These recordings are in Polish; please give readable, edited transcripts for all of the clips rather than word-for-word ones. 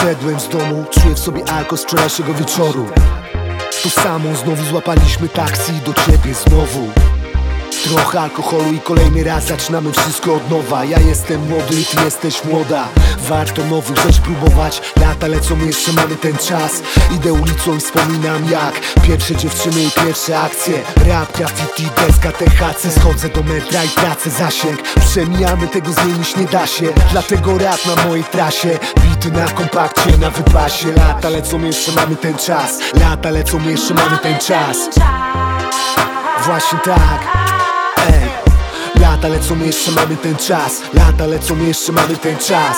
Wyszedłem z domu, czuję w sobie alko z wczorajszego wieczoru. To samo, znowu złapaliśmy taksi do ciebie znowu. Trochę alkoholu i kolejny raz zaczynamy wszystko od nowa. Ja jestem młody, ty jesteś młoda. Warto nowych rzeczy próbować. Lata lecą, jeszcze mamy ten czas. Idę ulicą i wspominam jak pierwsze dziewczyny i pierwsze akcje. Rap, graffiti, deska, THC. Schodzę do metra i tracę zasięg. Przemijamy, tego zmienić nie da się. Dlatego rap na mojej trasie. Bity na kompakcie, na wypasie. Lata lecą, jeszcze mamy ten czas. Lata lecą, jeszcze mamy ten czas. Właśnie tak. Ej, lata lecą, jeszcze mamy ten czas. Lata lecą, jeszcze mamy ten czas.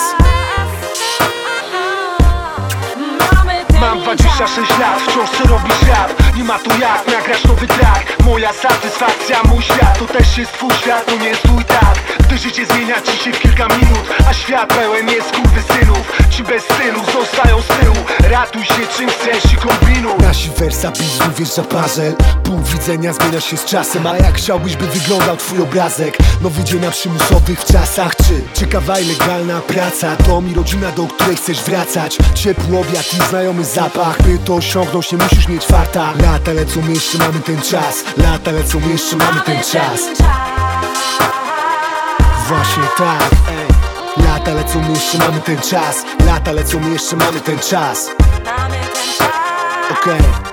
Mam 26 lat, wciąż chcę robić rap. Nie ma tu jak nagrać nowy track. Moja satysfakcja, mój świat, to też jest twój świat, to nie jest twój tak. Gdy życie zmienia ci się w kilka minut, a świat pełen jest kurwysynów. Ci bez stylu zostają z tyłu. Ratuj się czym chcesz i kombinuj. Nasi wersa biznu wjeżdża parzel. Punkt widzenia zmienia się z czasem. A jak chciałbyś, by wyglądał twój obrazek? Nowy dzień na przymusowych czasach. Czy ciekawa i legalna praca? Dom i rodzina, do której chcesz wracać. Ciepły obiad i znajomy zapach. By to osiągnąć, nie musisz mieć farta. Lata lecą, jeszcze mamy ten czas. Lata lecą, jeszcze mamy ten czas. Właśnie tak, ej. Lata lecą, jeszcze mamy ten czas. Lata lecą, jeszcze mamy ten czas. Okej.